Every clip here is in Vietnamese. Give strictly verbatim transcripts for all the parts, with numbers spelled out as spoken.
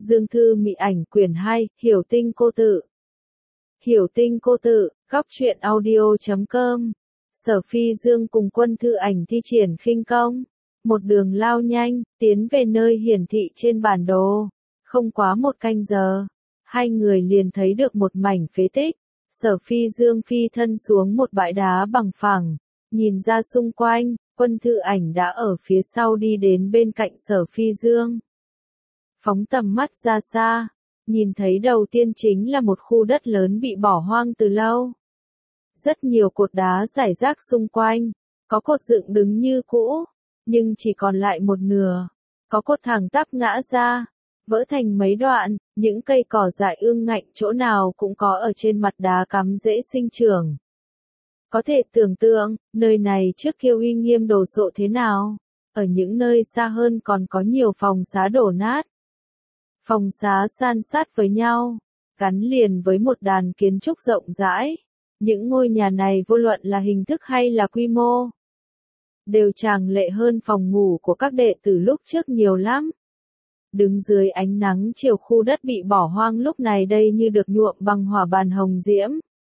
Dương Thư Mị Ảnh quyển hai, Hiểu Tinh Cô Tự. Hiểu Tinh Cô Tự, góc truyện audio chấm com. Sở Phi Dương cùng Quân Thư Ảnh thi triển khinh công, một đường lao nhanh, tiến về nơi hiển thị trên bản đồ. Không quá một canh giờ, hai người liền thấy được một mảnh phế tích. Sở Phi Dương phi thân xuống một bãi đá bằng phẳng, nhìn ra xung quanh, Quân Thư Ảnh đã ở phía sau đi đến bên cạnh Sở Phi Dương. Phóng tầm mắt ra xa, nhìn thấy đầu tiên chính là một khu đất lớn bị bỏ hoang từ lâu. Rất nhiều cột đá rải rác xung quanh, có cột dựng đứng như cũ, nhưng chỉ còn lại một nửa, có cột thẳng tắp ngã ra, vỡ thành mấy đoạn, những cây cỏ dại ương ngạnh chỗ nào cũng có ở trên mặt đá cắm dễ sinh trưởng. Có thể tưởng tượng, nơi này trước kia uy nghiêm đồ sộ thế nào, ở những nơi xa hơn còn có nhiều phòng xá đổ nát. Phòng xá san sát với nhau, gắn liền với một đàn kiến trúc rộng rãi. Những ngôi nhà này vô luận là hình thức hay là quy mô, đều tràng lệ hơn phòng ngủ của các đệ tử lúc trước nhiều lắm. Đứng dưới ánh nắng chiều, khu đất bị bỏ hoang lúc này đây như được nhuộm bằng hỏa bàn hồng diễm.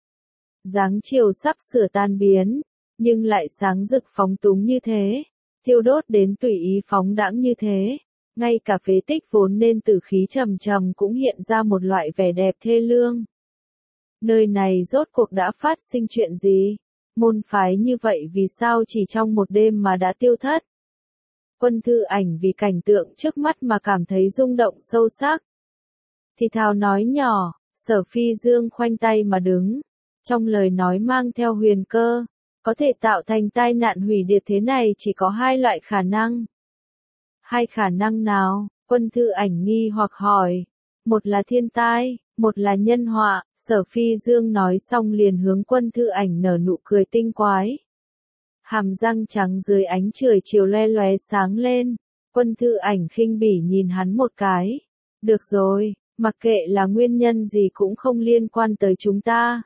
Dáng chiều sắp sửa tan biến, nhưng lại sáng rực phóng túng như thế, thiêu đốt đến tùy ý phóng đãng như thế. Ngay cả phế tích vốn nên tử khí trầm trầm cũng hiện ra một loại vẻ đẹp thê lương. Nơi này rốt cuộc đã phát sinh chuyện gì? Môn phái như vậy vì sao chỉ trong một đêm mà đã tiêu thất? Quân Thư Ảnh vì cảnh tượng trước mắt mà cảm thấy rung động sâu sắc. Thì thào nói nhỏ, Sở Phi Dương khoanh tay mà đứng, trong lời nói mang theo huyền cơ, có thể tạo thành tai nạn hủy diệt thế này chỉ có hai loại khả năng. Hai khả năng nào? Quân Thư Ảnh nghi hoặc hỏi. Một là thiên tai, một là nhân họa. Sở Phi Dương nói xong liền hướng Quân Thư Ảnh nở nụ cười tinh quái. Hàm răng trắng dưới ánh trời chiều loe loé sáng lên. Quân Thư Ảnh khinh bỉ nhìn hắn một cái. Được rồi, mặc kệ là nguyên nhân gì cũng không liên quan tới chúng ta.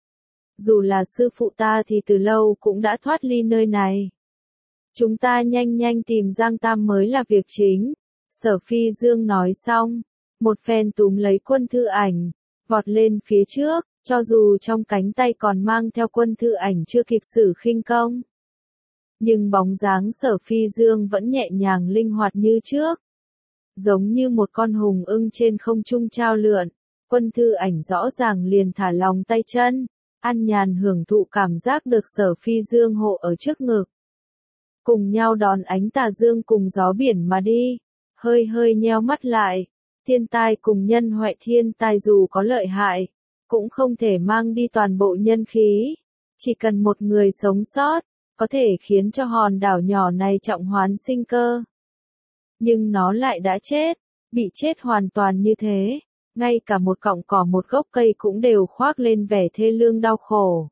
Dù là sư phụ ta thì từ lâu cũng đã thoát ly nơi này. Chúng ta nhanh nhanh tìm Giang Tam mới là việc chính. Sở Phi Dương nói xong, một phen túm lấy Quân Thư Ảnh, vọt lên phía trước, cho dù trong cánh tay còn mang theo Quân Thư Ảnh chưa kịp sử khinh công. Nhưng bóng dáng Sở Phi Dương vẫn nhẹ nhàng linh hoạt như trước. Giống như một con hùng ưng trên không trung trao lượn, Quân Thư Ảnh rõ ràng liền thả lòng tay chân, an nhàn hưởng thụ cảm giác được Sở Phi Dương hộ ở trước ngực. Cùng nhau đón ánh tà dương cùng gió biển mà đi, hơi hơi nheo mắt lại, thiên tai cùng nhân huệ. Thiên tai dù có lợi hại, cũng không thể mang đi toàn bộ nhân khí, chỉ cần một người sống sót, có thể khiến cho hòn đảo nhỏ này trọng hoán sinh cơ. Nhưng nó lại đã chết, bị chết hoàn toàn như thế, ngay cả một cọng cỏ một gốc cây cũng đều khoác lên vẻ thê lương đau khổ.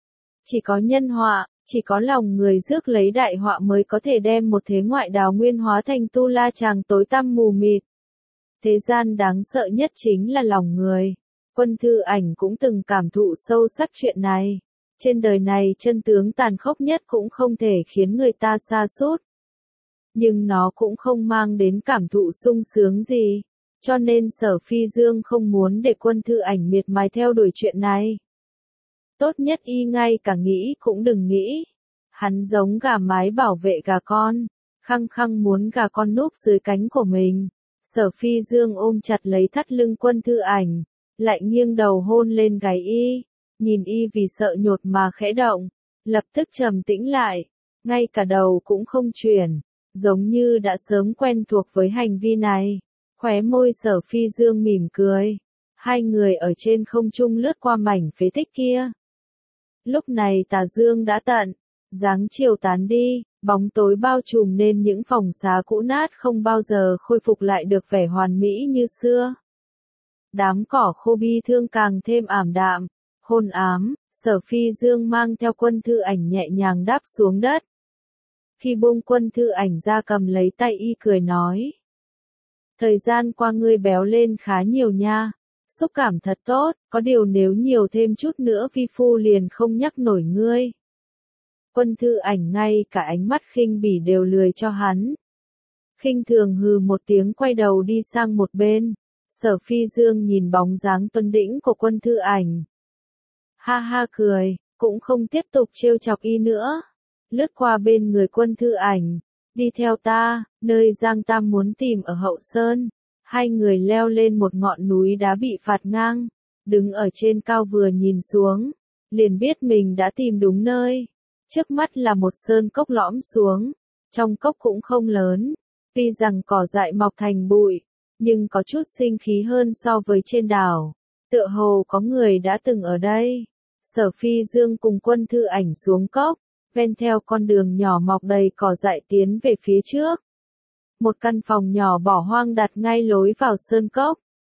Chỉ có nhân họa, chỉ có lòng người rước lấy đại họa mới có thể đem một thế ngoại đào nguyên hóa thành tu la chàng tối tăm mù mịt. Thế gian đáng sợ nhất chính là lòng người. Quân Thư Ảnh cũng từng cảm thụ sâu sắc chuyện này. Trên đời này chân tướng tàn khốc nhất cũng không thể khiến người ta sa sút. Nhưng nó cũng không mang đến cảm thụ sung sướng gì. Cho nên Sở Phi Dương không muốn để Quân Thư Ảnh miệt mài theo đuổi chuyện này. Tốt nhất y ngay cả nghĩ cũng đừng nghĩ. Hắn giống gà mái bảo vệ gà con, khăng khăng muốn gà con núp dưới cánh của mình. Sở Phi Dương ôm chặt lấy thắt lưng Quân Thư Ảnh, lại nghiêng đầu hôn lên gáy y, nhìn y vì sợ nhột mà khẽ động, lập tức trầm tĩnh lại, ngay cả đầu cũng không chuyển, giống như đã sớm quen thuộc với hành vi này. Khóe môi Sở Phi Dương mỉm cười, hai người ở trên không trung lướt qua mảnh phế tích kia. Lúc này tà dương đã tận, dáng chiều tán đi, bóng tối bao trùm nên những phòng xá cũ nát không bao giờ khôi phục lại được vẻ hoàn mỹ như xưa. Đám cỏ khô bi thương càng thêm ảm đạm, hôn ám. Sở Phi Dương mang theo Quân Thư Ảnh nhẹ nhàng đáp xuống đất. Khi buông Quân Thư Ảnh ra cầm lấy tay y cười nói. Thời gian qua ngươi béo lên khá nhiều nha. Xúc cảm thật tốt, có điều nếu nhiều thêm chút nữa vi phu liền không nhắc nổi ngươi. Quân Thư Ảnh ngay cả ánh mắt khinh bỉ đều lười cho hắn. Khinh thường hừ một tiếng quay đầu đi sang một bên. Sở Phi Dương nhìn bóng dáng tuấn đĩnh của Quân Thư Ảnh. Ha ha cười, cũng không tiếp tục trêu chọc y nữa. Lướt qua bên người Quân Thư Ảnh. Đi theo ta, nơi Giang Tam muốn tìm ở Hậu Sơn. Hai người leo lên một ngọn núi đá bị phạt ngang. Đứng ở trên cao vừa nhìn xuống. Liền biết mình đã tìm đúng nơi. Trước mắt là một sơn cốc lõm xuống. Trong cốc cũng không lớn. Tuy rằng cỏ dại mọc thành bụi. Nhưng có chút sinh khí hơn so với trên đảo. Tựa hồ có người đã từng ở đây. Sở Phi Dương cùng Quân Thư Ảnh xuống cốc. Ven theo con đường nhỏ mọc đầy cỏ dại tiến về phía trước. Một căn phòng nhỏ bỏ hoang đặt ngay lối vào sơn cốc.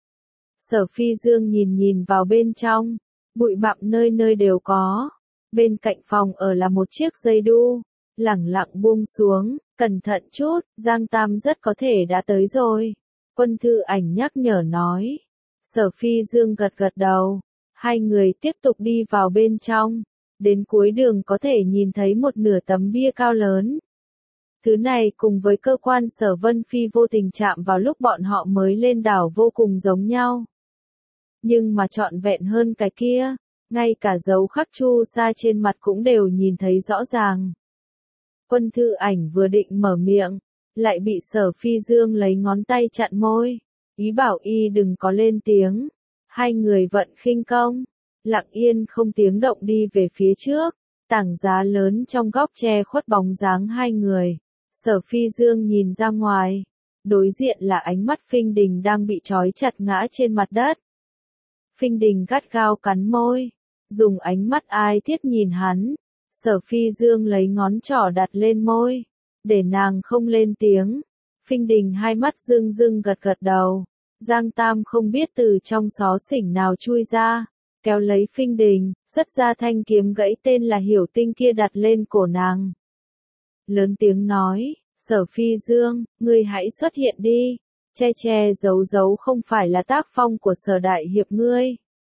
Sở Phi Dương nhìn nhìn vào bên trong. Bụi bặm nơi nơi đều có. Bên cạnh phòng ở là một chiếc dây đu. Lẳng lặng buông xuống. Cẩn thận chút, Giang Tam rất có thể đã tới rồi. Quân Thư Ảnh nhắc nhở nói. Sở Phi Dương gật gật đầu. Hai người tiếp tục đi vào bên trong. Đến cuối đường có thể nhìn thấy một nửa tấm bia cao lớn. Thứ này cùng với cơ quan Sở Vân Phi vô tình chạm vào lúc bọn họ mới lên đảo vô cùng giống nhau. Nhưng mà trọn vẹn hơn cái kia, ngay cả dấu khắc chu sa trên mặt cũng đều nhìn thấy rõ ràng. Quân Thư Ảnh vừa định mở miệng, lại bị Sở Phi Dương lấy ngón tay chặn môi, ý bảo y đừng có lên tiếng. Hai người vận khinh công, lặng yên không tiếng động đi về phía trước, tảng giá lớn trong góc che khuất bóng dáng hai người. Sở Phi Dương nhìn ra ngoài, đối diện là ánh mắt Phinh Đình đang bị trói chặt ngã trên mặt đất. Phinh Đình gắt gao cắn môi, dùng ánh mắt ai thiết nhìn hắn. Sở Phi Dương lấy ngón trỏ đặt lên môi, để nàng không lên tiếng. Phinh Đình hai mắt rưng rưng gật gật đầu. Giang Tam không biết từ trong xó xỉnh nào chui ra, kéo lấy Phinh Đình, xuất ra thanh kiếm gãy tên là Hiểu Tinh kia đặt lên cổ nàng. Lớn tiếng nói, Sở Phi Dương, ngươi hãy xuất hiện đi, che che giấu giấu không phải là tác phong của Sở đại hiệp ngươi.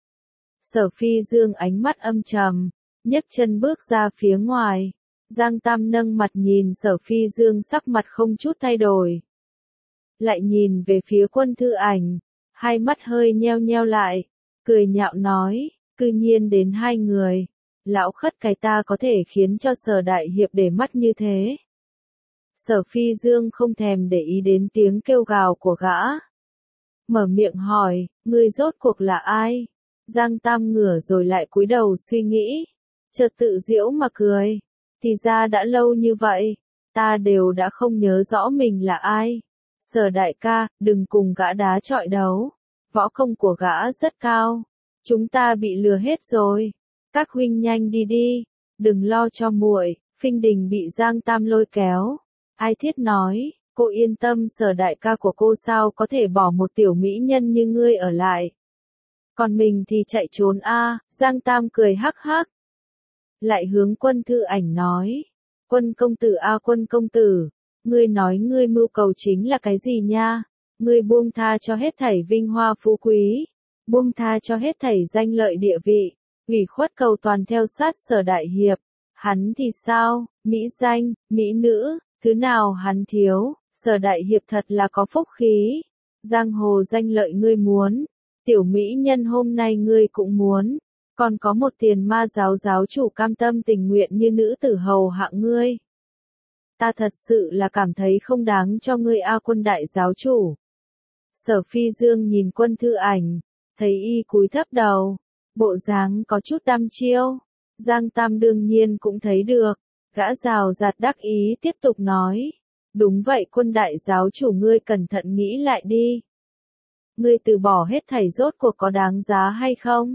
Sở Phi Dương ánh mắt âm trầm, nhấc chân bước ra phía ngoài. Giang Tam nâng mặt nhìn Sở Phi Dương sắc mặt không chút thay đổi. Lại nhìn về phía Quân Thư Ảnh, hai mắt hơi nheo nheo lại, cười nhạo nói, cư nhiên đến hai người, lão khất cái ta có thể khiến cho Sở đại hiệp để mắt như thế. Sở Phi Dương không thèm để ý đến tiếng kêu gào của gã. Mở miệng hỏi, ngươi rốt cuộc là ai? Giang Tam ngửa rồi lại cúi đầu suy nghĩ, chợt tự giễu mà cười, thì ra đã lâu như vậy, ta đều đã không nhớ rõ mình là ai. Sở đại ca, đừng cùng gã đá chọi đấu. Võ công của gã rất cao. Chúng ta bị lừa hết rồi. Các huynh nhanh đi đi. Đừng lo cho muội. Phinh Đình bị Giang Tam lôi kéo. Ai thiết nói, cô yên tâm, Sở đại ca của cô sao có thể bỏ một tiểu mỹ nhân như ngươi ở lại. Còn mình thì chạy trốn a. Giang Tam cười hắc hắc. Lại hướng Quân Thư Ảnh nói. Quân công tử a, Quân công tử. Ngươi nói ngươi mưu cầu chính là cái gì nha? Ngươi buông tha cho hết thảy vinh hoa phú quý, buông tha cho hết thảy danh lợi địa vị, ủy khuất cầu toàn theo sát Sở đại hiệp. Hắn thì sao? Mỹ danh, mỹ nữ, thứ nào hắn thiếu? Sở đại hiệp thật là có phúc khí. Giang hồ danh lợi ngươi muốn, tiểu mỹ nhân hôm nay ngươi cũng muốn, còn có một tiền ma giáo giáo chủ cam tâm tình nguyện như nữ tử hầu hạ ngươi. Ta thật sự là cảm thấy không đáng cho ngươi a, Quân đại giáo chủ. Sở Phi Dương nhìn Quân Thư Ảnh, thấy y cúi thấp đầu, bộ dáng có chút đăm chiêu. Giang Tam đương nhiên cũng thấy được, gã rào rạt đắc ý tiếp tục nói. Đúng vậy, Quân đại giáo chủ, ngươi cẩn thận nghĩ lại đi. Ngươi từ bỏ hết thảy rốt cuộc có đáng giá hay không?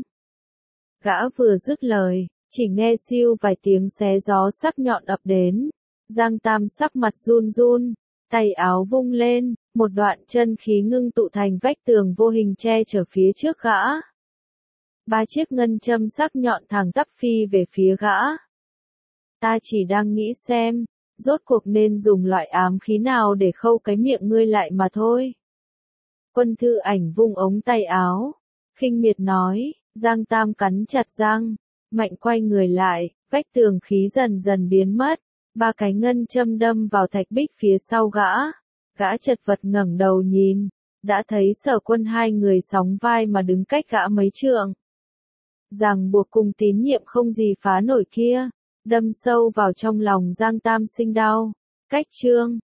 Gã vừa dứt lời, chỉ nghe siêu vài tiếng xé gió sắc nhọn ập đến. Giang Tam sắc mặt run run, tay áo vung lên, một đoạn chân khí ngưng tụ thành vách tường vô hình che chở phía trước gã. Ba chiếc ngân châm sắc nhọn thẳng tắp phi về phía gã. Ta chỉ đang nghĩ xem, rốt cuộc nên dùng loại ám khí nào để khâu cái miệng ngươi lại mà thôi. Quân Thư Ảnh vung ống tay áo, khinh miệt nói. Giang Tam cắn chặt răng, mạnh quay người lại, vách tường khí dần dần biến mất. Ba cái ngân châm đâm vào thạch bích phía sau gã. Gã chật vật ngẩng đầu nhìn, đã thấy Sở Quân hai người sóng vai mà đứng cách gã mấy trượng. Ràng buộc cùng tín nhiệm không gì phá nổi kia, đâm sâu vào trong lòng Giang Tam Sinh đau. Cách chương